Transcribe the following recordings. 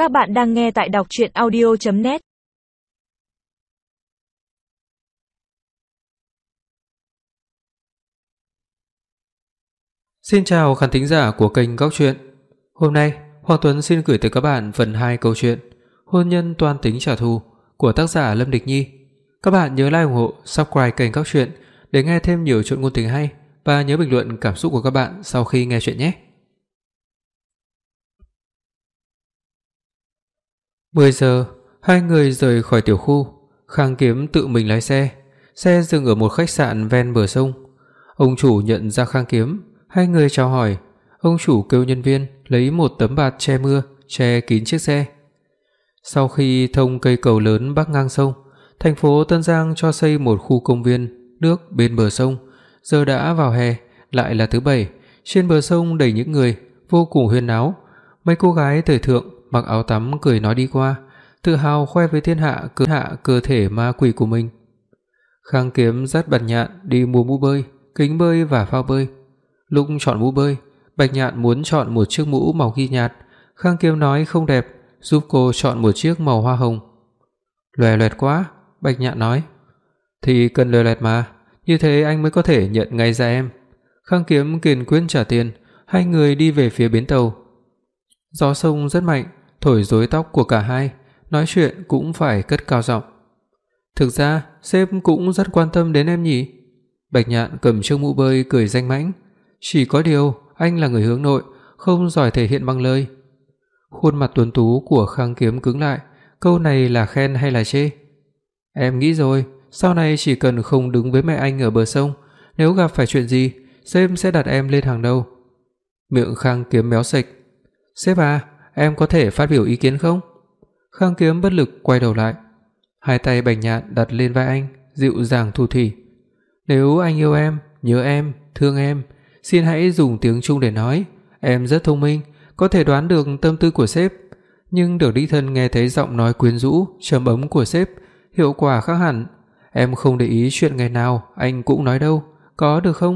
Các bạn đang nghe tại đọc truyện audio.net. Xin chào khán thính giả của kênh Góc Truyện. Hôm nay, Hoàng Tuấn xin gửi tới các bạn phần 2 câu chuyện Hôn nhân toan tính trả thù của tác giả Lâm Địch Nhi. Các bạn nhớ like ủng hộ, subscribe kênh Góc Truyện để nghe thêm nhiều chuyện ngôn tình hay và nhớ bình luận cảm xúc của các bạn sau khi nghe chuyện nhé. 10 giờ, hai người rời khỏi tiểu khu. Khang Kiếm tự mình lái xe. Xe dừng ở một khách sạn ven bờ sông. Ông chủ nhận ra Khang Kiếm, hai người chào hỏi. Ông chủ kêu nhân viên lấy một tấm bạt che mưa che kín chiếc xe. Sau khi thông cây cầu lớn bắc ngang sông, thành phố Tân Giang cho xây một khu công viên nước bên bờ sông. Giờ đã vào hè, lại là thứ Bảy, trên bờ sông đầy những người, vô cùng huyên náo. Mấy cô gái thời thượng mặc áo tắm cười nói đi qua, tự hào khoe với thiên hạ cơ thể ma quỷ của mình. Khang Kiếm dắt Bạch Nhạn đi mua mũ bơi, kính bơi và phao bơi. Lúc chọn mũ bơi, Bạch Nhạn muốn chọn một chiếc mũ màu ghi nhạt, Khang Kiếm nói không đẹp, giúp cô chọn một chiếc màu hoa hồng. Loè loẹt quá, Bạch Nhạn nói. Thì cần loè loẹt mà, như thế anh mới có thể nhận ngay ra em. Khang Kiếm kiên quyết trả tiền, hai người đi về phía bến tàu. Gió sông rất mạnh, thổi rối tóc của cả hai, nói chuyện cũng phải cất cao giọng. Thực ra, sếp cũng rất quan tâm đến em nhỉ? Bạch Nhạn cầm chiếc mũ bơi cười danh mãnh. Chỉ có điều, anh là người hướng nội, không giỏi thể hiện bằng lời. Khuôn mặt tuấn tú của Khang Kiếm cứng lại, câu này là khen hay là chê? Em nghĩ rồi, sau này chỉ cần không đứng với mẹ anh ở bờ sông, nếu gặp phải chuyện gì, sếp sẽ đặt em lên hàng đầu. Miệng Khang Kiếm méo sạch. Sếp à, em có thể phát biểu ý kiến không? Khang Kiếm bất lực quay đầu lại. Hai tay Bạch Nhạn đặt lên vai anh, dịu dàng thủ thỉ. Nếu anh yêu em, nhớ em, thương em, xin hãy dùng tiếng Trung để nói. Em rất thông minh, có thể đoán được tâm tư của sếp, nhưng được đích thân nghe thấy giọng nói quyến rũ, trầm ấm của sếp, hiệu quả khác hẳn. Em không để ý chuyện ngày nào anh cũng nói đâu, có được không?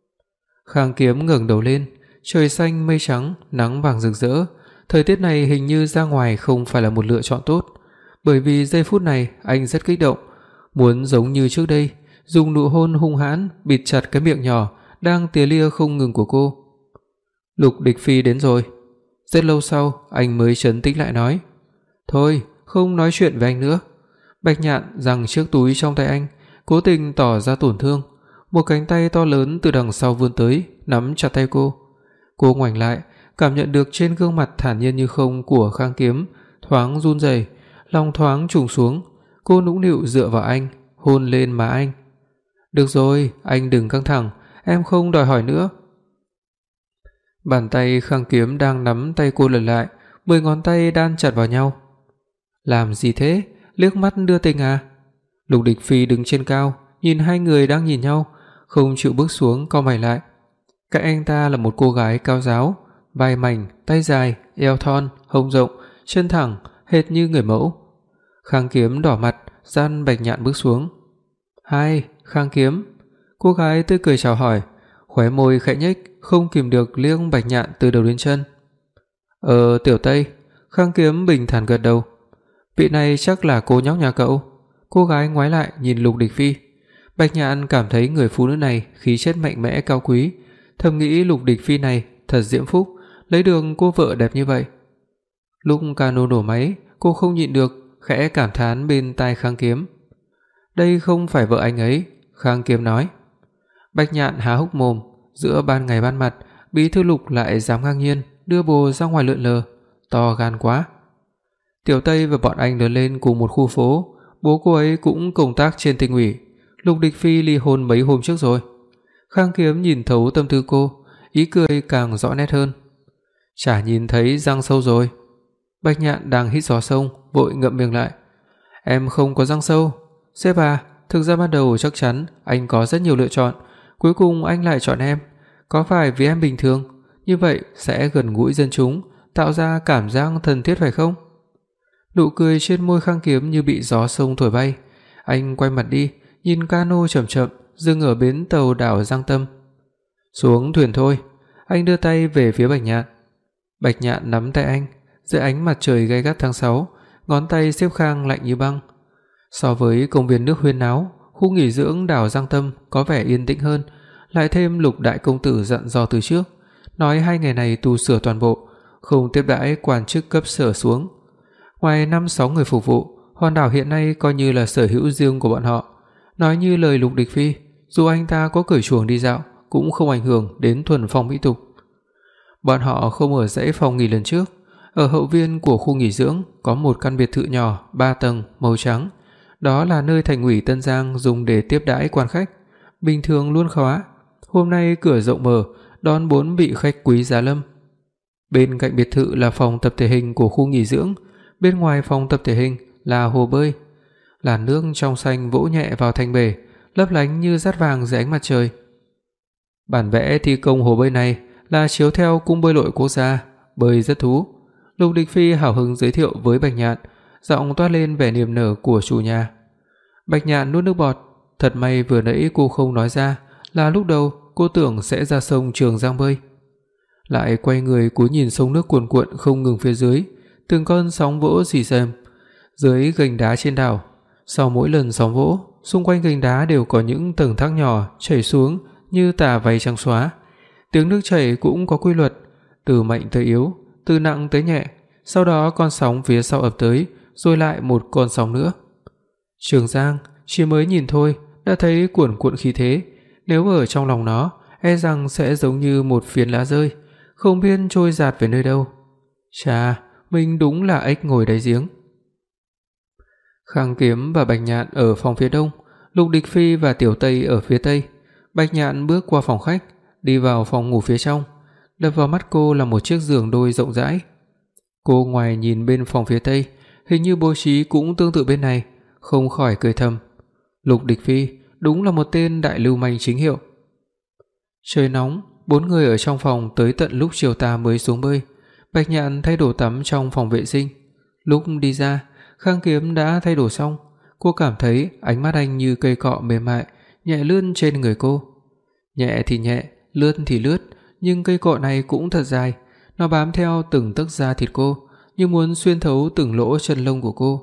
Khang Kiếm ngẩng đầu lên, trời xanh mây trắng, nắng vàng rực rỡ. Thời tiết này hình như ra ngoài không phải là một lựa chọn tốt, bởi vì giây phút này anh rất kích động, muốn giống như trước đây, dùng nụ hôn hung hãn bịt chặt cái miệng nhỏ đang tía lia không ngừng của cô. Lục Địch Phi đến rồi. Rất lâu sau, anh mới trấn tĩnh lại nói: "Thôi, không nói chuyện với anh nữa." Bạch Nhạn giằng chiếc túi trong tay anh, cố tình tỏ ra tổn thương. Một cánh tay to lớn từ đằng sau vươn tới, nắm chặt tay cô. Cô ngoảnh lại, cảm nhận được trên gương mặt thản nhiên như không của Khang Kiếm thoáng run rẩy, lòng thoáng trùng xuống. Cô nũng nịu dựa vào anh, hôn lên má anh. "Được rồi, anh đừng căng thẳng, em không đòi hỏi nữa." Bàn tay Khang Kiếm đang nắm tay cô lật lại, 10 ngón tay đan chặt vào nhau. "Làm gì thế? Liếc mắt đưa tình à?" Lục Địch Phi đứng trên cao, nhìn hai người đang nhìn nhau, không chịu bước xuống, cau mày lại. Cạnh anh ta là một cô gái cao ráo, vai mảnh, tay dài, eo thon, hông rộng, chân thẳng, hệt như người mẫu. Khang Kiếm đỏ mặt, dắt Bạch Nhạn bước xuống. "Hai, Khang Kiếm." Cô gái tươi cười chào hỏi, khóe môi khẽ nhếch, không kìm được liếc Bạch Nhạn từ đầu đến chân. Tiểu Tây." Khang Kiếm bình thản gật đầu. "Vị này chắc là cô nhóc nhà cậu." Cô gái ngoái lại nhìn Lục Địch Phi. Bạch Nhạn cảm thấy người phụ nữ này khí chất mạnh mẽ cao quý, thầm nghĩ Lục Địch Phi này thật diễm phúc, lấy được cô vợ đẹp như vậy. Lúc cano nổ máy, cô không nhịn được khẽ cảm thán bên tai Khang Kiếm. "Đây không phải vợ anh ấy." Khang Kiếm nói. Bạch Nhạn há hốc mồm, giữa ban ngày ban mặt, bí thư Lục lại dám ngang nhiên đưa bồ ra ngoài lượn lờ, to gan quá. Tiểu Tây và bọn anh lớn lên cùng một khu phố, bố cô ấy cũng công tác trên tỉnh ủy. Lục Địch Phi ly hôn mấy hôm trước rồi. Khang Kiếm nhìn thấu tâm tư cô, ý cười càng rõ nét hơn. "Chả nhìn thấy răng sâu rồi." Bạch Nhạn đang hít gió sông, vội ngậm miệng lại. "Em không có răng sâu." "Sếp à, thực ra ban đầu chắc chắn anh có rất nhiều lựa chọn, cuối cùng anh lại chọn em. Có phải vì em bình thường, như vậy sẽ gần gũi dân chúng, tạo ra cảm giác thân thiết phải không?" Nụ cười trên môi Khang Kiếm như bị gió sông thổi bay. Anh quay mặt đi, nhìn cano chậm chậm dừng ở bến tàu đảo Giang Tâm. "Xuống thuyền thôi." Anh đưa tay về phía Bạch Nhạn. Bạch Nhạn nắm tay anh, dưới ánh mặt trời gay gắt tháng 6, ngón tay xếp khang lạnh như băng. So với công viên nước huyên náo, khu nghỉ dưỡng đảo Giang Tâm có vẻ yên tĩnh hơn, lại thêm Lục đại công tử dặn dò từ trước, nói 2 ngày này tu sửa toàn bộ, không tiếp đãi quan chức cấp sở xuống. Ngoài 5-6 người phục vụ, hòn đảo hiện nay coi như là sở hữu riêng của bọn họ. Nói như lời Lục Địch Phi, dù anh ta có cởi chuồng đi dạo cũng không ảnh hưởng đến thuần phong mỹ tục. Bọn họ không ở dãy phòng nghỉ lần trước, ở hậu viên của khu nghỉ dưỡng có một căn biệt thự nhỏ 3 tầng màu trắng, đó là nơi thành ủy Tân Giang dùng để tiếp đãi quan khách, bình thường luôn khóa. Hôm nay cửa rộng mở, đón 4 vị khách quý giá lâm. Bên cạnh biệt thự là phòng tập thể hình của khu nghỉ dưỡng, bên ngoài phòng tập thể hình là hồ bơi. Làn nước trong xanh vỗ nhẹ vào thành bể, lấp lánh như dát vàng dưới ánh mặt trời. Bản vẽ thi công hồ bơi này là chiếu theo cung bơi lội quốc gia, bơi rất thú. Lục Địch Phi hào hứng giới thiệu với Bạch Nhạn, giọng toát lên vẻ niềm nở của chủ nhà. Bạch Nhạn nuốt nước bọt, thật may vừa nãy cô không nói ra, là lúc đầu cô tưởng sẽ ra sông Trường Giang bơi. Lại quay người cúi nhìn sông nước cuồn cuộn không ngừng phía dưới, từng con sóng vỗ rì rầm dưới gành đá trên đảo. Sau mỗi lần sóng vỗ, xung quanh gành đá đều có những tầng thác nhỏ chảy xuống như tà váy trắng xóa. Tiếng nước chảy cũng có quy luật, từ mạnh tới yếu, từ nặng tới nhẹ, sau đó con sóng phía sau ập tới, rồi lại một con sóng nữa. Trường Giang chỉ mới nhìn thôi đã thấy cuồn cuộn khí thế, nếu ở trong lòng nó, e rằng sẽ giống như một phiến lá rơi, không biết trôi dạt về nơi đâu. Chà, mình đúng là ếch ngồi đáy giếng. Khang Kiếm và Bạch Nhạn ở phòng phía đông, Lục Địch Phi và Tiểu Tây ở phía tây. Bạch Nhạn bước qua phòng khách, đi vào phòng ngủ phía trong. Đập vào mắt cô là một chiếc giường đôi rộng rãi. Cô ngoài nhìn bên phòng phía tây, hình như bố trí cũng tương tự bên này, không khỏi cười thầm. Lục Địch Phi đúng là một tên đại lưu manh chính hiệu. Trời nóng, 4 người ở trong phòng tới tận lúc chiều tà mới xuống bơi. Bạch Nhạn thay đồ tắm trong phòng vệ sinh. Lúc đi ra, Khang Kiếm đã thay đồ xong. Cô cảm thấy ánh mắt anh như cây cọ mềm mại nhẹ lướt trên người cô. Nhẹ thì nhẹ, lướt thì lướt, nhưng cây cọ này cũng thật dài, nó bám theo từng tấc da thịt cô, như muốn xuyên thấu từng lỗ chân lông của cô.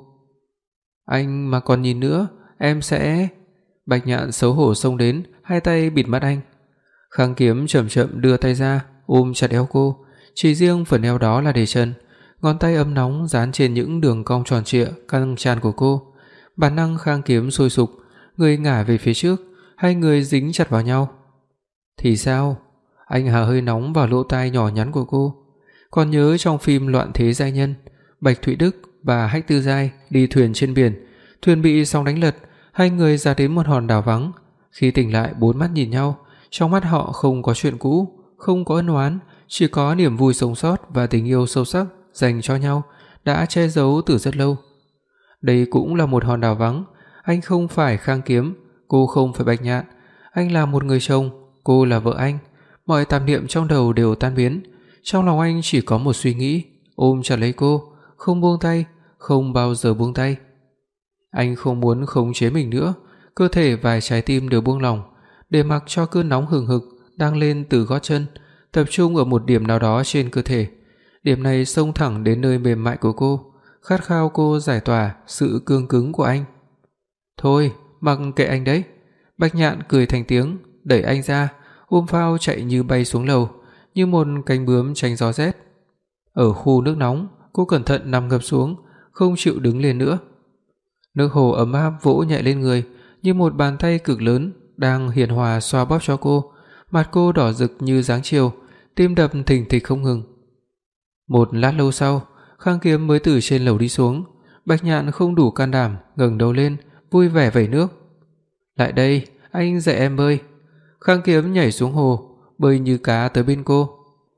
Anh mà còn nhìn nữa, em sẽ... Bạch Nhạn xấu hổ xông đến, hai tay bịt mắt anh. Khang Kiếm chậm chậm đưa tay ra, ôm chặt eo cô, chỉ riêng phần eo đó là để chân. Ngón tay ấm nóng dán trên những đường cong tròn trịa căng tràn của cô. Bản năng Khang Kiếm sôi sục, người ngả về phía trước, hai người dính chặt vào nhau. Thì sao? Anh hà hơi nóng vào lỗ tai nhỏ nhắn của cô. Còn nhớ trong phim Loạn Thế Giai Nhân, Bạch Thụy Đức và Hách Tư Giai đi thuyền trên biển, thuyền bị sóng đánh lật, hai người ra đến một hòn đảo vắng. Khi tỉnh lại, bốn mắt nhìn nhau, trong mắt họ không có chuyện cũ, không có ân oán, chỉ có niềm vui sống sót và tình yêu sâu sắc dành cho nhau đã che giấu từ rất lâu. Đây cũng là một hòn đảo vắng, anh không phải Khang Kiếm, cô không phải Bạch Nhạn, anh là một người chồng, cô là vợ anh. Mọi tạp niệm trong đầu đều tan biến, trong lòng anh chỉ có một suy nghĩ, ôm chặt lấy cô, không buông tay, không bao giờ buông tay. Anh không muốn khống chế mình nữa, cơ thể và trái tim đều buông lỏng, để mặc cho cơn nóng hừng hực đang lên từ gót chân, tập trung ở một điểm nào đó trên cơ thể. Điểm này xông thẳng đến nơi mềm mại của cô, khát khao cô giải tỏa sự cương cứng của anh. Thôi, mặc kệ anh đấy. Bạch Nhạn cười thành tiếng, đẩy anh ra, ôm phao chạy như bay xuống lầu, như một cánh bướm tránh gió rét. Ở khu nước nóng, cô cẩn thận nằm ngập xuống, không chịu đứng lên nữa. Nước hồ ấm áp vỗ nhẹ lên người, như một bàn tay cực lớn đang hiền hòa xoa bóp cho cô. Mặt cô đỏ rực như dáng chiều, tim đập thình thịch không ngừng. Một lát lâu sau, Khang Kiếm mới từ trên lầu đi xuống. Bạch Nhạn không đủ can đảm ngẩng đầu lên, vui vẻ vẩy nước. Lại đây, anh dạy em bơi. Khang Kiếm nhảy xuống hồ, bơi như cá tới bên cô.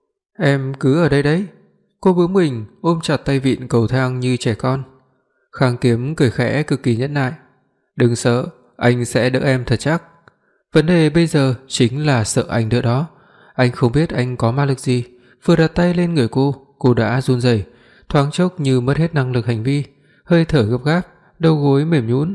Em cứ ở đây đấy. Cô bướng mình ôm chặt tay vịn cầu thang như trẻ con. Khang Kiếm cười khẽ cực kỳ nhẫn nại. Đừng sợ, anh sẽ đỡ em thật chắc. Vấn đề bây giờ chính là sợ anh đỡ đó. Anh không biết anh có ma lực gì, vừa đặt tay lên người cô đã run rẩy, thoáng chốc như mất hết năng lực hành vi, hơi thở gấp gáp, đầu gối mềm nhũn.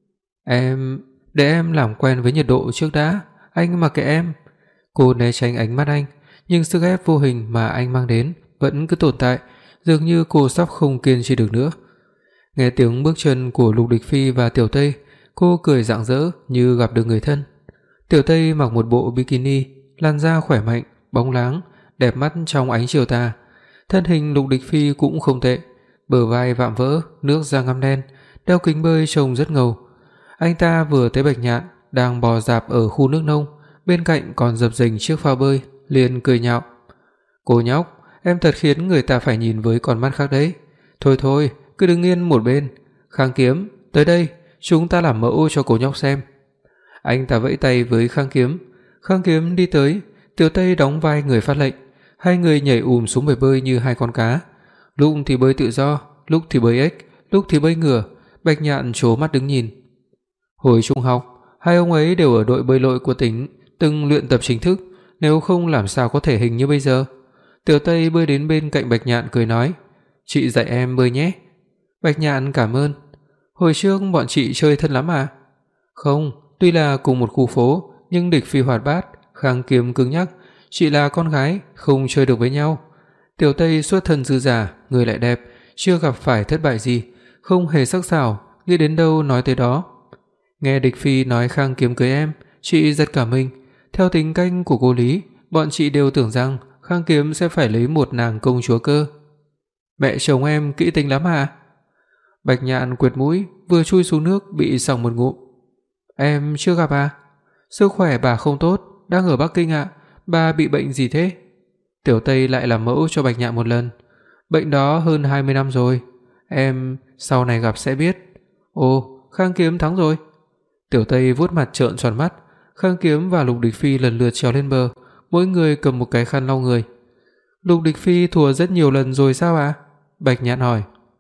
Để em làm quen với nhiệt độ trước đã, anh mặc kệ em. Cô né tránh ánh mắt anh, nhưng sức ép vô hình mà anh mang đến vẫn cứ tồn tại, dường như cô sắp không kiên trì được nữa. Nghe tiếng bước chân của Lục Địch Phi và Tiểu Tây, cô cười rạng rỡ như gặp được người thân. Tiểu Tây mặc một bộ bikini, làn da khỏe mạnh, bóng láng, đẹp mắt trong ánh chiều tà. Thân hình Lục Địch Phi cũng không tệ, bờ vai vạm vỡ, nước da ngăm đen, đeo kính bơi trông rất ngầu. Anh ta vừa thấy Bạch Nhạn đang bò rạp ở khu nước nông, bên cạnh còn dập dềnh chiếc phao bơi, liền cười nhạo. "Cô nhóc, em thật khiến người ta phải nhìn với con mắt khác đấy. Thôi thôi, cứ đứng yên một bên. Khang Kiếm, tới đây, chúng ta làm mẫu cho cô nhóc xem." Anh ta vẫy tay với Khang Kiếm. Khang Kiếm đi tới, Tiểu Tây đóng vai người phát lệnh. Hai người nhảy xuống bể bơi như hai con cá. Lúc thì bơi tự do, lúc thì bơi ếch, lúc thì bơi ngửa. Bạch Nhạn trố mắt đứng nhìn. Hồi trung học, hai ông ấy đều ở đội bơi lội của tỉnh, từng luyện tập chính thức, nếu không làm sao có thể hình như bây giờ. Tiểu Tây bơi đến bên cạnh Bạch Nhạn cười nói, "Chị dạy em bơi nhé." Bạch Nhạn cảm ơn. "Hồi trước bọn chị chơi thân lắm à?" "Không, tuy là cùng một khu phố, nhưng Địch Phi hoạt bát, Khang Kiếm cứng nhắc, chị là con gái, không chơi được với nhau." Tiểu Tây xuất thân dư giả, người lại đẹp, chưa gặp phải thất bại gì, không hề sắc sảo, nghĩ đến đâu nói tới đó. Nghe Địch Phi nói Khang Kiếm cưới em, chị rất cảm minh. Theo tính cách của cô Lý, bọn chị đều tưởng rằng Khang Kiếm sẽ phải lấy một nàng công chúa cơ. "Mẹ chồng em kỹ tính lắm à?" Bạch Nhạn quệt mũi, vừa chui xuống nước bị sặc một ngụm. "Em chưa gặp à? Sức khỏe bà không tốt, đang ở Bắc Kinh ạ. Bà bị bệnh gì thế?" Tiểu Tây lại làm mẫu cho Bạch Nhạn một lần. "Bệnh đó hơn 20 năm rồi, em sau này gặp sẽ biết." "Ồ, Khang Kiếm thắng rồi." Tiểu Tây vuốt mặt trợn tròn mắt. Khang Kiếm và Lục Địch Phi lần lượt trèo lên bờ, mỗi người cầm một cái khăn lau người. "Lục Địch Phi thua rất nhiều lần rồi sao ạ?" Bạch Nhạn hỏi.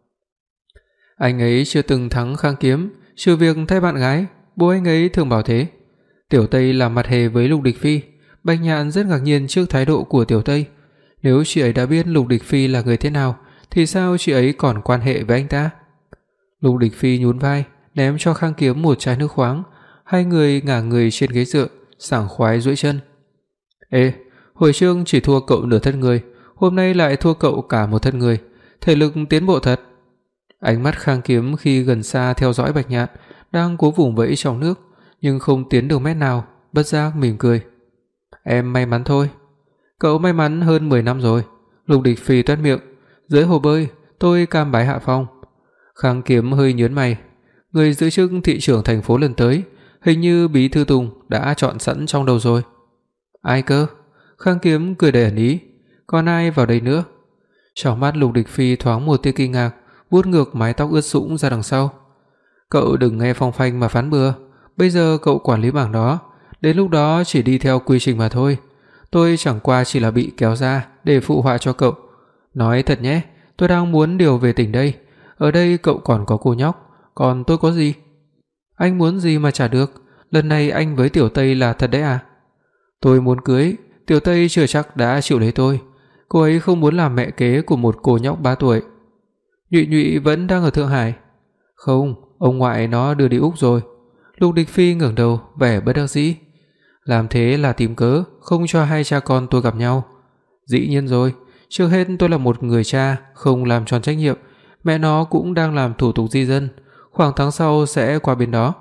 "Anh ấy chưa từng thắng Khang Kiếm, trừ việc thay bạn gái, bố anh ấy thường bảo thế." Tiểu Tây làm mặt hề với Lục Địch Phi. Bạch Nhạn rất ngạc nhiên trước thái độ của Tiểu Tây. Nếu chị ấy đã biết Lục Địch Phi là người thế nào, thì sao chị ấy còn quan hệ với anh ta? Lục Địch Phi nhún vai, ném cho Khang Kiếm một chai nước khoáng. Hai người ngả người trên ghế dựa, sảng khoái duỗi chân. "Ê, hồi trước chỉ thua cậu nửa thân người, hôm nay lại thua cậu cả một thân người, thể lực tiến bộ thật." Ánh mắt Khang Kiếm khi gần xa theo dõi Bạch Nhạn, đang cố vùng vẫy trong nước, nhưng không tiến được mét nào, bất giác mỉm cười. "Em may mắn thôi." "Cậu may mắn hơn 10 năm rồi." Lục Địch Phi toét miệng. "Dưới hồ bơi, tôi cam bái hạ phong." Khang Kiếm hơi nhướng mày. Người giữ chức thị trưởng thành phố lần tới, hình như Bí thư Tùng đã chọn sẵn trong đầu rồi. "Ai cơ?" Khang Kiếm cười đầy ẩn ý. "Còn ai vào đây nữa?" Trong mắt Lục Địch Phi thoáng một tia kinh ngạc, vuốt ngược mái tóc ướt sũng ra đằng sau. "Cậu đừng nghe phong phanh mà phán bừa, bây giờ cậu quản lý bảng đó, đến lúc đó chỉ đi theo quy trình mà thôi. Tôi chẳng qua chỉ là bị kéo ra để phụ họa cho cậu. Nói thật nhé, tôi đang muốn điều về tỉnh đây. Ở đây cậu còn có cô nhóc, còn tôi có gì?" "Anh muốn gì mà trả được, lần này anh với Tiểu Tây là thật đấy à?" "Tôi muốn cưới, Tiểu Tây chưa chắc đã chịu lấy tôi. Cô ấy không muốn làm mẹ kế của một cô nhóc 3 tuổi. Nhụy Nhụy vẫn đang ở Thượng Hải." "Không, ông ngoại nó đưa đi Úc rồi." Lục Địch Phi ngẩng đầu, vẻ bất đắc dĩ. "Làm thế là tìm cớ không cho hai cha con tôi gặp nhau." "Dĩ nhiên rồi, trước hết tôi là một người cha không làm tròn trách nhiệm, mẹ nó cũng đang làm thủ tục di dân, khoảng tháng sau sẽ qua bên đó."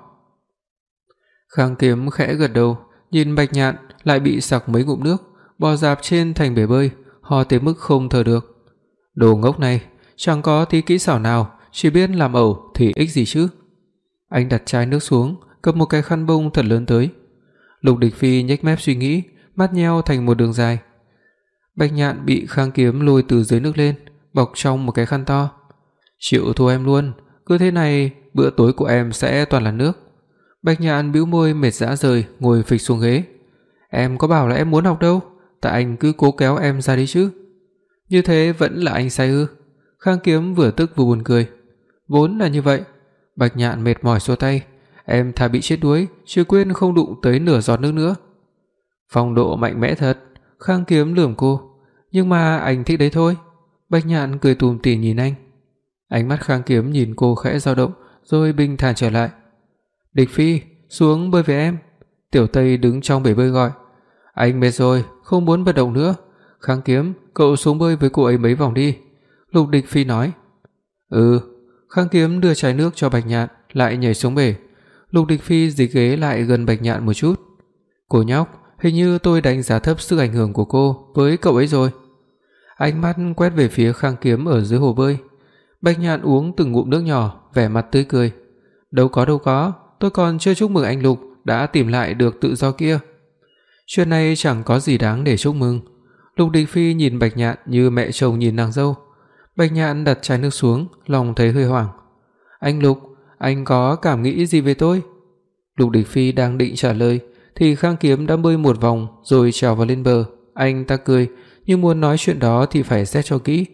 Khang Kiếm khẽ gật đầu, nhìn Bạch Nhạn lại bị sặc mấy ngụm nước, bò rạp trên thành bể bơi, ho tới mức không thở được. "Đồ ngốc này, chẳng có tí kỹ xảo nào, chỉ biết làm ẩu thì ích gì chứ." Anh đặt chai nước xuống, cầm một cái khăn bông thật lớn tới. Lục Địch Phi nhếch mép suy nghĩ, mắt nheo thành một đường dài. Bạch Nhạn bị Khang Kiếm lôi từ dưới nước lên, bọc trong một cái khăn to. "Chịu thua em luôn, cứ thế này bữa tối của em sẽ toàn là nước." Bạch Nhạn bĩu môi mệt rã rời, ngồi phịch xuống ghế. "Em có bảo là em muốn học đâu, tại anh cứ cố kéo em ra đi chứ." "Như thế vẫn là anh sai ư?" Khang Kiếm vừa tức vừa buồn cười. "Vốn là như vậy." Bạch Nhạn mệt mỏi xua tay. "Em thà bị chết đuối, chứ quên không đụng tới nửa giọt nước nữa." "Phong độ mạnh mẽ thật." Khang Kiếm lườm cô. "Nhưng mà anh thích đấy thôi." Bạch Nhạn cười tủm tỉm nhìn anh. Ánh mắt Khang Kiếm nhìn cô khẽ dao động, rồi bình thản trở lại. "Địch Phi, xuống bơi với em." Tiểu Tây đứng trong bể bơi gọi. "Anh mệt rồi, không muốn vận động nữa." "Khang Kiếm, cậu xuống bơi với cô ấy mấy vòng đi." Lục Địch Phi nói. Khang Kiếm đưa chai nước cho Bạch Nhạn, lại nhảy xuống bể. Lục Địch Phi dịch ghế lại gần Bạch Nhạn một chút. Cô nhóc, hình như tôi đánh giá thấp sức ảnh hưởng của cô với cậu ấy rồi. Ánh mắt quét về phía Khang Kiếm ở dưới hồ bơi. Bạch Nhạn uống từng ngụm nước nhỏ, vẻ mặt tươi cười. Đâu có, tôi còn chưa chúc mừng anh Lục đã tìm lại được tự do kia. Chuyện này chẳng có gì đáng để chúc mừng. Lục Địch Phi nhìn Bạch Nhạn như mẹ chồng nhìn nàng dâu. Bạch Nhạn đặt chai nước xuống, lòng thấy hơi hoảng. Anh Lục, anh có cảm nghĩ gì về tôi? Lục Địch Phi đang định trả lời thì Khang Kiếm đã bơi một vòng rồi trèo vào lên bờ. Anh ta cười, nhưng muốn nói chuyện đó thì phải xét cho kỹ.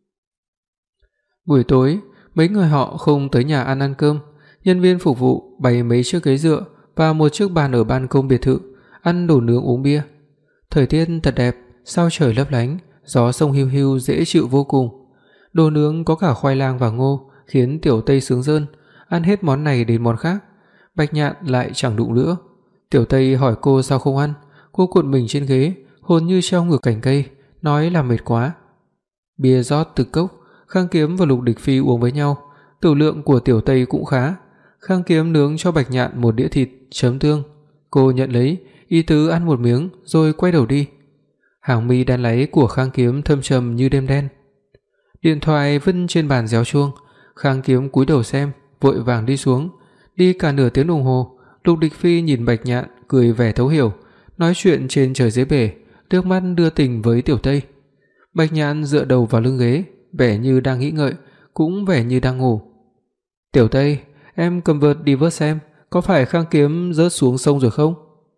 Buổi tối, mấy người họ không tới nhà ăn cơm. Nhân viên phục vụ bày mấy chiếc ghế dựa và một chiếc bàn ở ban công biệt thự, ăn đồ nướng uống bia. Thời tiết thật đẹp, sao trời lấp lánh, gió sông hiu hiu dễ chịu vô cùng. Đồ nướng có cả khoai lang và ngô, khiến Tiểu Tây sướng rơn, ăn hết món này đến món khác. Bạch Nhạn lại chẳng đụng nữa. Tiểu Tây hỏi cô sao không ăn, cô cuộn mình trên ghế, hồn như treo ngược cành cây, nói là mệt quá. Bia rót từ cốc, Khang Kiếm và Lục Địch Phi uống với nhau, tử lượng của Tiểu Tây cũng khá. Khang Kiếm nướng cho Bạch Nhạn một đĩa thịt chấm tương, cô nhận lấy, ý tứ ăn một miếng rồi quay đầu đi. Hàng mi đan láy của Khang Kiếm thâm trầm như đêm đen. Điện thoại vứt trên bàn réo chuông, Khang Kiếm cúi đầu xem, vội vàng đi xuống. Đi cả nửa tiếng đồng hồ, Lục Địch Phi nhìn Bạch Nhạn cười vẻ thấu hiểu, nói chuyện trên trời dưới bể, nước mắt đưa tình với Tiểu Tây. Bạch Nhạn dựa đầu vào lưng ghế, vẻ như đang nghĩ ngợi, cũng vẻ như đang ngủ. Tiểu Tây, em cầm vợt đi vớt xem, có phải Khang Kiếm rớt xuống sông rồi không?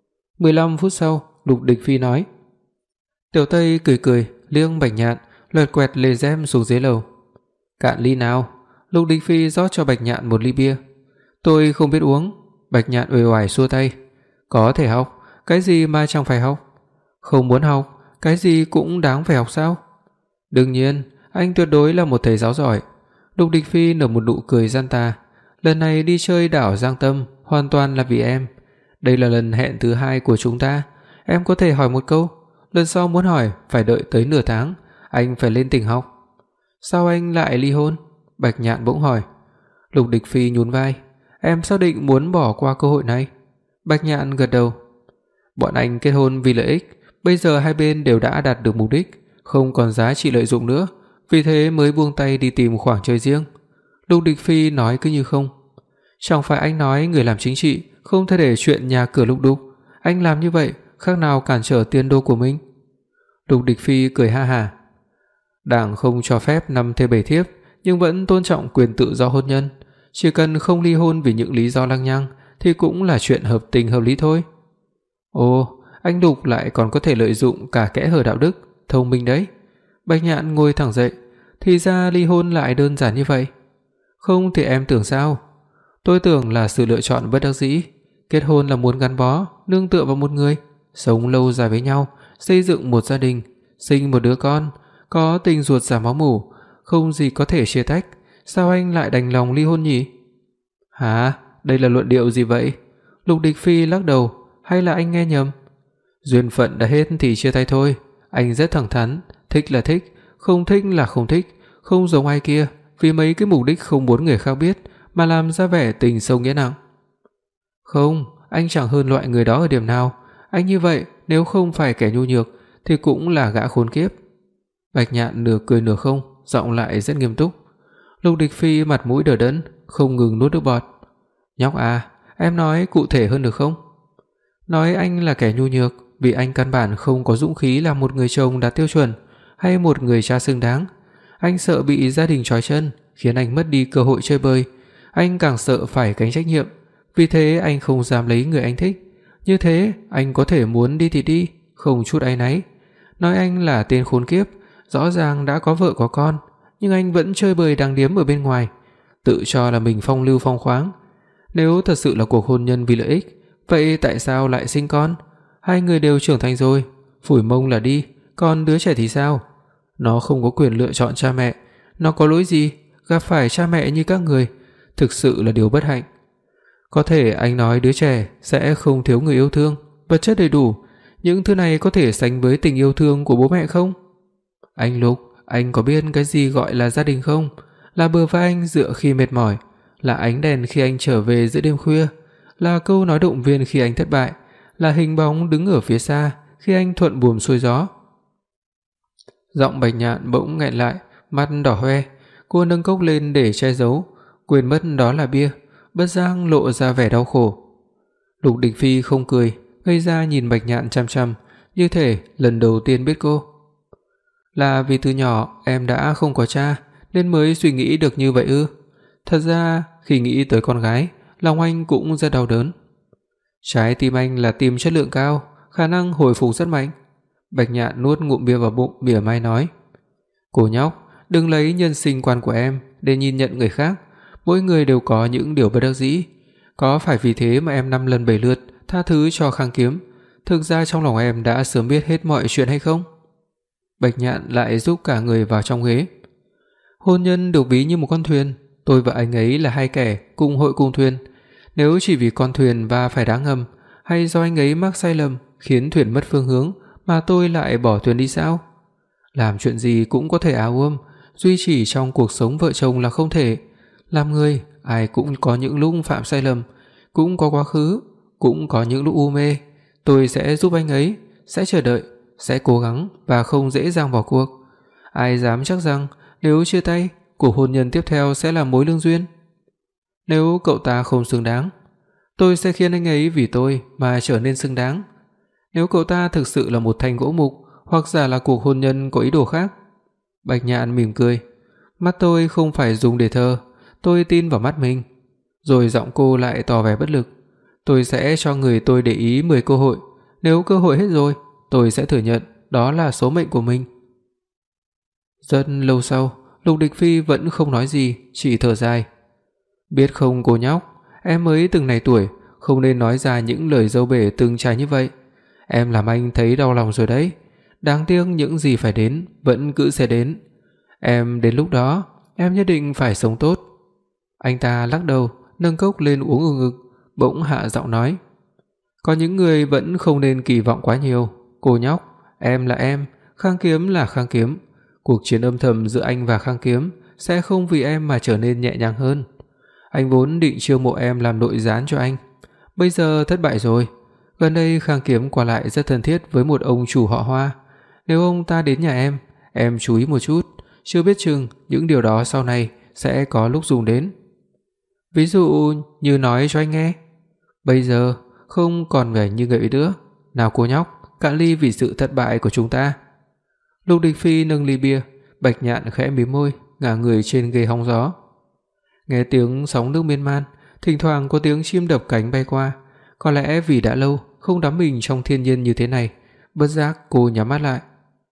15 phút sau, Lục Địch Phi nói. Tiểu Tây cười cười, liếc Bạch Nhạn, lật quẹt lê rem xuống dưới lầu. Cạn ly nào? Lục Địch Phi rót cho Bạch Nhạn một ly bia. Tôi không biết uống. Bạch Nhạn uể oải xua tay. Có thể học, cái gì mà chẳng phải học? Không muốn học, cái gì cũng đáng phải học sao? Đương nhiên, anh tuyệt đối là một thầy giáo giỏi. Lục Địch Phi nở một nụ cười gian tà. Lần này đi chơi đảo Giang Tâm hoàn toàn là vì em. Đây là lần hẹn thứ 2 của chúng ta. Em có thể hỏi một câu, lần sau muốn hỏi phải đợi tới nửa tháng, anh phải lên tỉnh học. Sao anh lại ly hôn? Bạch Nhạn bỗng hỏi. Lục Địch Phi nhún vai. Em xác định muốn bỏ qua cơ hội này. Bạch Nhạn gật đầu. Bọn anh kết hôn vì lợi ích, bây giờ hai bên đều đã đạt được mục đích, không còn giá trị lợi dụng nữa, vì thế mới buông tay đi tìm khoảng trời riêng. Lục Địch Phi nói cứ như không. Chẳng phải anh nói người làm chính trị không thể để chuyện nhà cửa lục đục, anh làm như vậy khác nào cản trở tiền đồ của mình? Lục Địch Phi cười ha hả. Đảng không cho phép 5 thê 7 thiếp, nhưng vẫn tôn trọng quyền tự do hôn nhân, chỉ cần không ly hôn vì những lý do lăng nhăng thì cũng là chuyện hợp tình hợp lý thôi. Ồ, anh Lục lại còn có thể lợi dụng cả kẽ hở đạo đức, thông minh đấy. Bạch Nhạn ngồi thẳng dậy, thì ra ly hôn lại đơn giản như vậy. Không thì em tưởng sao? Tôi tưởng là sự lựa chọn bất đắc dĩ. Kết hôn là muốn gắn bó, nương tựa vào một người, sống lâu dài với nhau, xây dựng một gia đình, sinh một đứa con, có tình ruột già máu mủ, không gì có thể chia tách. Sao anh lại đành lòng ly hôn nhỉ? Hả? Đây là luận điệu gì vậy? Lục Địch Phi lắc đầu, hay là anh nghe nhầm? Duyên phận đã hết thì chia tay thôi. Anh rất thẳng thắn, thích là thích, không thích là không thích, không giống ai kia, vì mấy cái mục đích không muốn người khác biết mà làm ra vẻ tình sâu nghĩa nặng. Không, anh chẳng hơn loại người đó ở điểm nào. Anh như vậy nếu không phải kẻ nhu nhược thì cũng là gã khốn kiếp. Bạch Nhạn nửa cười nửa không, giọng lại rất nghiêm túc. Lục Địch Phi mặt mũi đờ đẫn, không ngừng nuốt nước bọt. Nhóc à, em nói cụ thể hơn được không? Nói anh là kẻ nhu nhược vì anh căn bản không có dũng khí làm một người chồng đạt tiêu chuẩn hay một người cha xứng đáng. Anh sợ bị gia đình trói chân, khiến anh mất đi cơ hội chơi bời. Anh càng sợ phải gánh trách nhiệm, vì thế anh không dám lấy người anh thích. Như thế anh có thể muốn đi thì đi, không chút áy náy. Nói anh là tên khốn kiếp, rõ ràng đã có vợ có con, nhưng anh vẫn chơi bời đàng điếm ở bên ngoài, tự cho là mình phong lưu phong khoáng. Nếu thật sự là cuộc hôn nhân vì lợi ích, vậy tại sao lại sinh con? Hai người đều trưởng thành rồi, phủi mông là đi, còn đứa trẻ thì sao? Nó không có quyền lựa chọn cha mẹ, nó có lỗi gì gặp phải cha mẹ như các người, thực sự là điều bất hạnh. Có thể anh nói đứa trẻ sẽ không thiếu người yêu thương, vật chất đầy đủ, những thứ này có thể sánh với tình yêu thương của bố mẹ không? Anh Lục, anh có biết cái gì gọi là gia đình không? Là bờ vai anh dựa khi mệt mỏi, là ánh đèn khi anh trở về giữa đêm khuya, là câu nói động viên khi anh thất bại, là hình bóng đứng ở phía xa khi anh thuận buồm xuôi gió. Giọng Bạch Nhạn bỗng nghẹn lại, mắt đỏ hoe, cô nâng cốc lên để che giấu, quên mất đó là bia, bất giác lộ ra vẻ đau khổ. Lục Đình Phi không cười, ngây ra nhìn Bạch Nhạn chằm chằm, như thể lần đầu tiên biết cô. Là vì từ nhỏ em đã không có cha nên mới suy nghĩ được như vậy ư? Thật ra khi nghĩ tới con gái, lòng anh cũng rất đau đớn. Trái tim anh là tim chất lượng cao, khả năng hồi phục rất mạnh. Bạch Nhạn nuốt ngụm bia vào bụng, mỉa mai nói: "Cô nhóc, đừng lấy nhân sinh quan của em để nhìn nhận người khác, mỗi người đều có những điều bất đắc dĩ, có phải vì thế mà em 5 lần 7 lượt tha thứ cho Khang Kiếm, thực ra trong lòng em đã sớm biết hết mọi chuyện hay không?" Bạch Nhạn lại giúp cả người vào trong ghế. Hôn nhân được ví như một con thuyền, tôi và anh ấy là hai kẻ cùng hội cùng thuyền, nếu chỉ vì con thuyền va phải đá ngầm, hay do anh ấy mắc sai lầm khiến thuyền mất phương hướng mà tôi lại bỏ thuyền đi sao? Làm chuyện gì cũng có thể áo ôm, duy chỉ trong cuộc sống vợ chồng là không thể. Làm người, ai cũng có những lúc phạm sai lầm, cũng có quá khứ, cũng có những lúc u mê. Tôi sẽ giúp anh ấy, sẽ chờ đợi, sẽ cố gắng và không dễ dàng bỏ cuộc. Ai dám chắc rằng nếu chia tay, cuộc hôn nhân tiếp theo sẽ là mối lương duyên? Nếu cậu ta không xứng đáng, tôi sẽ khiến anh ấy vì tôi mà trở nên xứng đáng. Nếu cậu ta thực sự là một thanh gỗ mục, hoặc giả là cuộc hôn nhân có ý đồ khác. Bạch Nhạn mỉm cười, mắt tôi không phải dùng để thờ, tôi tin vào mắt mình. Rồi giọng cô lại tỏ vẻ bất lực, tôi sẽ cho người tôi để ý 10 cơ hội, nếu cơ hội hết rồi, tôi sẽ thừa nhận đó là số mệnh của mình. Rất lâu sau, Lục Địch Phi vẫn không nói gì, chỉ thở dài. Biết không cô nhóc, em mới từng này tuổi, không nên nói ra những lời dâu bể từng trải như vậy. Em làm anh thấy đau lòng rồi đấy. Đáng tiếc những gì phải đến vẫn cứ sẽ đến. Em đến lúc đó, em nhất định phải sống tốt. Anh ta lắc đầu, nâng cốc lên uống ngực, bỗng hạ giọng nói: Có những người vẫn không nên kỳ vọng quá nhiều. Cô nhóc, em là em, Khang Kiếm là Khang Kiếm. Cuộc chiến âm thầm giữa anh và Khang Kiếm sẽ không vì em mà trở nên nhẹ nhàng hơn. Anh vốn định chiêu mộ em làm nội gián cho anh, bây giờ thất bại rồi. Gần đây Khang Kiếm qua lại rất thân thiết với một ông chủ họ Hoa. Nếu ông ta đến nhà em chú ý một chút, chưa biết chừng những điều đó sau này sẽ có lúc dùng đến. Ví dụ như nói cho anh nghe. Bây giờ không còn vẻ như vậy nữa. Nào cô nhóc, cạn ly vì sự thất bại của chúng ta. Lục Địch Phi nâng ly bia, Bạch Nhạn khẽ mím môi, ngả người trên ghế hóng gió. Nghe tiếng sóng nước miên man, thỉnh thoảng có tiếng chim đập cánh bay qua. Có lẽ vì đã lâu không đắm mình trong thiên nhiên như thế này, bất giác cô nhắm mắt lại.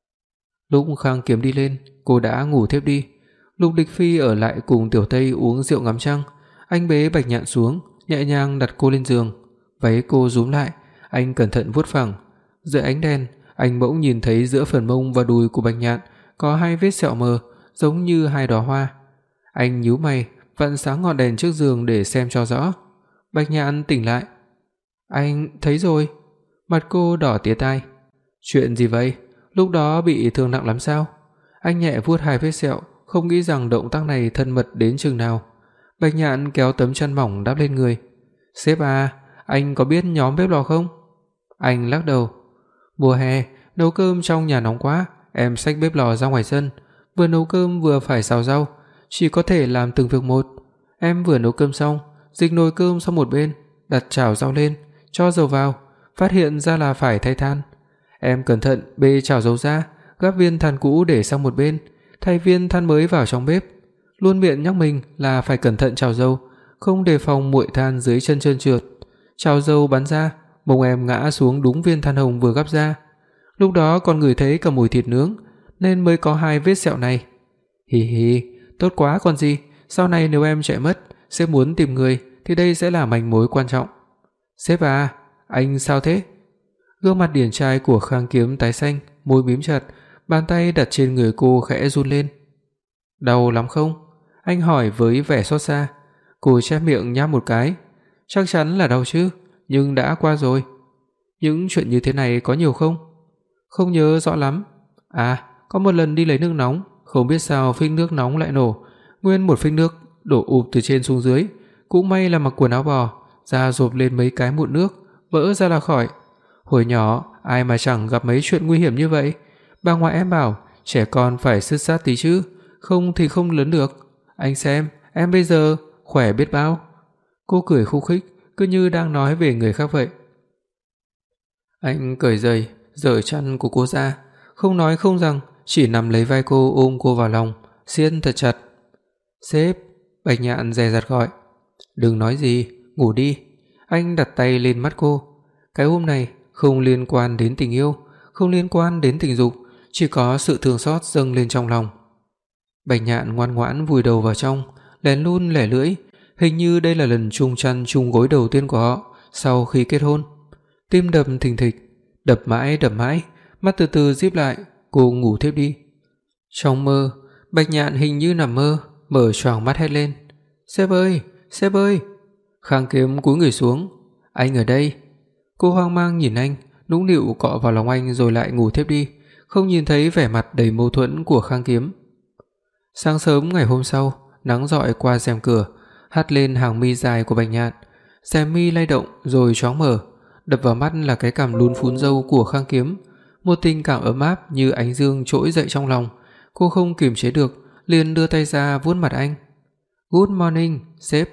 Lúc Khang Kiếm đi lên, cô đã ngủ thiếp đi. Lục Địch Phi ở lại cùng Tiểu Tây uống rượu ngắm trăng. Anh bế Bạch Nhạn xuống, nhẹ nhàng đặt cô lên giường, váy cô rúm lại, anh cẩn thận vuốt phẳng. Dưới ánh đèn, anh bỗng nhìn thấy giữa phần mông và đùi của Bạch Nhạn có hai vết sẹo mờ, giống như hai đóa hoa. Anh nhíu mày, vặn sáng ngọn đèn trước giường để xem cho rõ. Bạch Nhạn tỉnh lại. Anh thấy rồi. Mặt cô đỏ tía tai. Chuyện gì vậy? Lúc đó bị thương nặng lắm sao? Anh nhẹ vuốt hai vết sẹo, không nghĩ rằng động tác này thân mật đến chừng nào. Bạch Nhạn kéo tấm chăn mỏng đắp lên người. Sếp à, anh có biết nhóm bếp lò không? Anh lắc đầu. Mùa hè, nấu cơm trong nhà nóng quá, em xách bếp lò ra ngoài sân, vừa nấu cơm vừa phải xào rau, chỉ có thể làm từng việc một. Em vừa nấu cơm xong, dịch nồi cơm sang một bên, đặt chảo rau lên, cho dầu vào, phát hiện ra là phải thay than. Em cẩn thận bê chảo dầu ra, gắp viên than cũ để sang một bên, thay viên than mới vào trong bếp. Luôn miệng nhắc mình là phải cẩn thận chảo dầu, không đề phòng muội than dưới chân trơn trượt. Chảo dầu bắn ra, mông em ngã xuống đúng viên than hồng vừa gắp ra. Lúc đó còn ngửi thấy cả mùi thịt nướng, nên mới có hai vết sẹo này. Hì hì, tốt quá còn gì, sau này nếu em chạy mất, sếp muốn tìm người thì đây sẽ là manh mối quan trọng. Sếp à, anh sao thế? Gương mặt điển trai của Khang Kiếm tái xanh, môi mím chặt, bàn tay đặt trên người cô khẽ run lên. Đau lắm không? Anh hỏi với vẻ xót xa. Cô chép miệng nháp một cái. Chắc chắn là đau chứ, nhưng đã qua rồi. Những chuyện như thế này có nhiều không? Không nhớ rõ lắm. À, có một lần đi lấy nước nóng, không biết sao phích nước nóng lại nổ, nguyên một phích nước đổ ụp từ trên xuống dưới, cũng may là mặc quần áo bò, da rộp lên mấy cái mụn nước, vỡ ra là khỏi. Hồi nhỏ ai mà chẳng gặp mấy chuyện nguy hiểm như vậy. Bà ngoại em bảo trẻ con phải sứt sát tí chứ, không thì không lớn được. Anh xem, em bây giờ khỏe biết bao. Cô cười khúc khích, cứ như đang nói về người khác vậy. Anh cởi giày, giở chăn của cô ra, không nói không rằng, chỉ nằm lấy vai cô ôm cô vào lòng, siết thật chặt. "Sếp." Bạch Nhạn dè dặt gọi. "Đừng nói gì, ngủ đi." Anh đặt tay lên mắt cô. Cái ôm này không liên quan đến tình yêu, không liên quan đến tình dục, chỉ có sự thương xót dâng lên trong lòng. Bạch Nhạn ngoan ngoãn vùi đầu vào trong, lén lút lẻ lưỡi, hình như đây là lần chung chăn chung gối đầu tiên của họ sau khi kết hôn. Tim đập thình thịch, đập mãi, mắt từ từ díp lại, cô ngủ thiếp đi. Trong mơ, Bạch Nhạn hình như nằm mơ, mở choàng mắt hét lên: "Sếp ơi, sếp ơi!" Khang Kiếm cúi người xuống: "Anh ở đây." Cô hoang mang nhìn anh, nũng nịu cọ vào lòng anh rồi lại ngủ thiếp đi, không nhìn thấy vẻ mặt đầy mâu thuẫn của Khang Kiếm. Sáng sớm ngày hôm sau, nắng rọi qua rèm cửa, hắt lên hàng mi dài của Bạch Nhạn. Rèm mi lay động rồi choáng mở, đập vào mắt là cái cằm lún phún râu của Khang Kiếm, một tình cảm ấm áp như ánh dương trỗi dậy trong lòng. Cô không kiềm chế được, liền đưa tay ra vuốt mặt anh. "Good morning, sếp."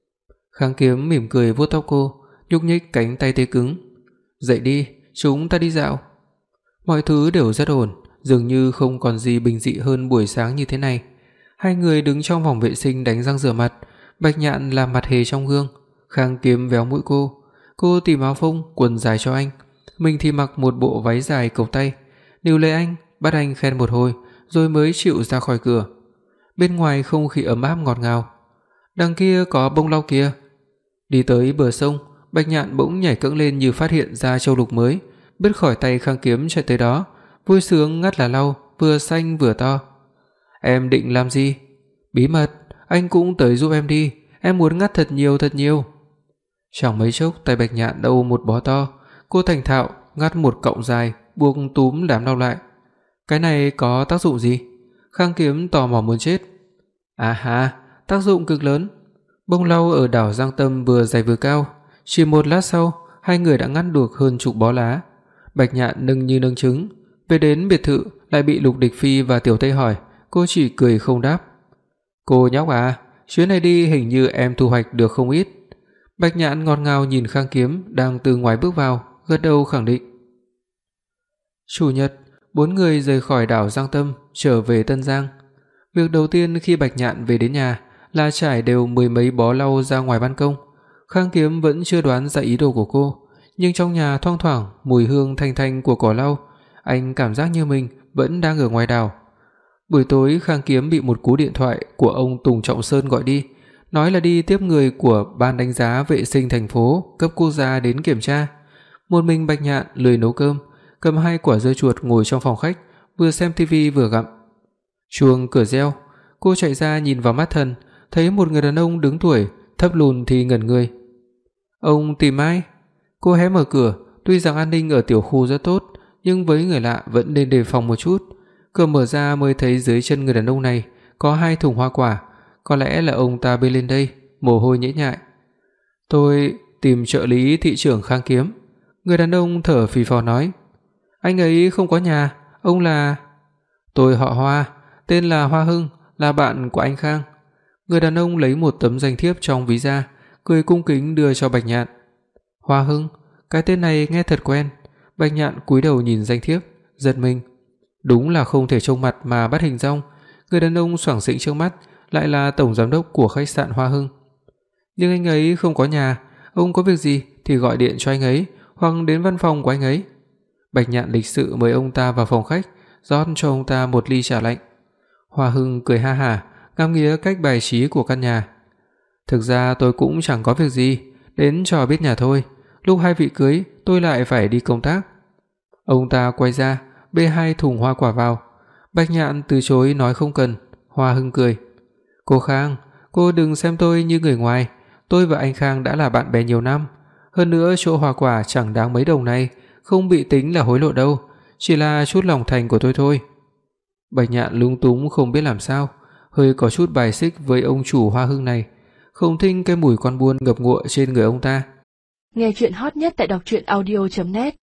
Khang Kiếm mỉm cười vuốt tóc cô, nhúc nhích cánh tay tê cứng. "Dậy đi, chúng ta đi dạo." Mọi thứ đều rất ổn, dường như không còn gì bình dị hơn buổi sáng như thế này. Hai người đứng trong phòng vệ sinh đánh răng rửa mặt, Bạch Nhạn làm mặt hề trong gương, Khang Kiếm véo mũi cô. Cô tìm áo phông, quần dài cho anh, mình thì mặc một bộ váy dài cộc tay, níu lấy anh, bắt anh khen một hồi rồi mới chịu ra khỏi cửa. Bên ngoài không khí ấm áp ngọt ngào. Đằng kia có bông lau kia. Đi tới bờ sông, Bạch Nhạn bỗng nhảy cẫng lên như phát hiện ra châu lục mới, bứt khỏi tay Khang Kiếm chạy tới đó, vui sướng ngắt lá lau, vừa xanh vừa to. "Em định làm gì?" "Bí mật, anh cũng tới giúp em đi, em muốn ngắt thật nhiều." Chẳng mấy chốc tay Bạch Nhạn đã ôm một bó to, cô thành thạo ngắt một cọng dài, buộc túm đám lau lại. "Cái này có tác dụng gì?" Khang Kiếm tò mò muốn chết. "À ha, tác dụng cực lớn." Bông lau ở đảo Giang Tâm vừa dày vừa cao, chỉ một lát sau, hai người đã ngắt được hơn chục bó lá. Bạch Nhạn nâng như nâng trứng, về đến biệt thự lại bị Lục Địch Phi và Tiểu Tây hỏi, cô chỉ cười không đáp. "Cô nhóc à, chuyến này đi hình như em thu hoạch được không ít." Bạch Nhạn ngọt ngào nhìn Khang Kiếm đang từ ngoài bước vào, gật đầu khẳng định. Chủ nhật, 4 người rời khỏi đảo Giang Tâm trở về Tân Giang. Việc đầu tiên khi Bạch Nhạn về đến nhà là trải đều mười mấy bó lau ra ngoài ban công. Khang Kiếm vẫn chưa đoán ra ý đồ của cô, nhưng trong nhà thoang thoảng mùi hương thanh thanh của cỏ lau, anh cảm giác như mình vẫn đang ở ngoài đảo. Buổi tối Khang Kiếm bị một cú điện thoại của ông Tùng Trọng Sơn gọi đi, nói là đi tiếp người của ban đánh giá vệ sinh thành phố cấp quốc gia đến kiểm tra. Một mình Bạch Nhạn lười nấu cơm, cầm 2 quả dưa chuột ngồi trong phòng khách, vừa xem tivi vừa gặm. Chuông cửa reo, cô chạy ra nhìn vào mắt thần, thấy một người đàn ông đứng tuổi, thấp lùn thì ngẩn người. "Ông tìm ai?" Cô hé mở cửa, tuy rằng an ninh ở tiểu khu rất tốt, nhưng với người lạ vẫn nên đề phòng một chút. Cửa mở ra mới thấy dưới chân người đàn ông này có 2 thùng hoa quả, có lẽ là ông ta bê lên đây, mồ hôi nhễ nhại. "Tôi tìm trợ lý thị trưởng Khang Kiếm." Người đàn ông thở phì phò nói. "Anh ấy không có nhà, ông là..." "Tôi họ Hoa, tên là Hoa Hưng, là bạn của anh Khang." Người đàn ông lấy một tấm danh thiếp trong ví ra, cười cung kính đưa cho Bạch Nhạn. "Hoa Hưng, cái tên này nghe thật quen." Bạch Nhạn cúi đầu nhìn danh thiếp, giật mình. Đúng là không thể trông mặt mà bắt hình dong, người đàn ông xoảng xĩnh trước mắt lại là tổng giám đốc của khách sạn Hoa Hưng. "Nhưng anh ấy không có nhà, ông có việc gì thì gọi điện cho anh ấy hoặc đến văn phòng của anh ấy." Bạch Nhạn lịch sự mời ông ta vào phòng khách, rót cho ông ta một ly trà lạnh. Hoa Hưng cười ha hả, ngắm nghía cách bài trí của căn nhà. "Thực ra tôi cũng chẳng có việc gì, đến cho biết nhà thôi, lúc hai vị cưới tôi lại phải đi công tác." Ông ta quay ra, bê 2 thùng hoa quả vào. Bạch Nhạn từ chối nói không cần. Hoa Hưng cười. "Cô Khang, cô đừng xem tôi như người ngoài, tôi và anh Khang đã là bạn bè nhiều năm, hơn nữa chỗ hoa quả chẳng đáng mấy đồng này, không bị tính là hối lộ đâu, chỉ là chút lòng thành của tôi thôi." Bạch Nhạn lúng túng không biết làm sao, hơi có chút bài xích với ông chủ Hoa Hưng này, không thích cái mùi con buôn ngập ngụa trên người ông ta. Nghe truyện hot nhất tại đọc truyện audio.net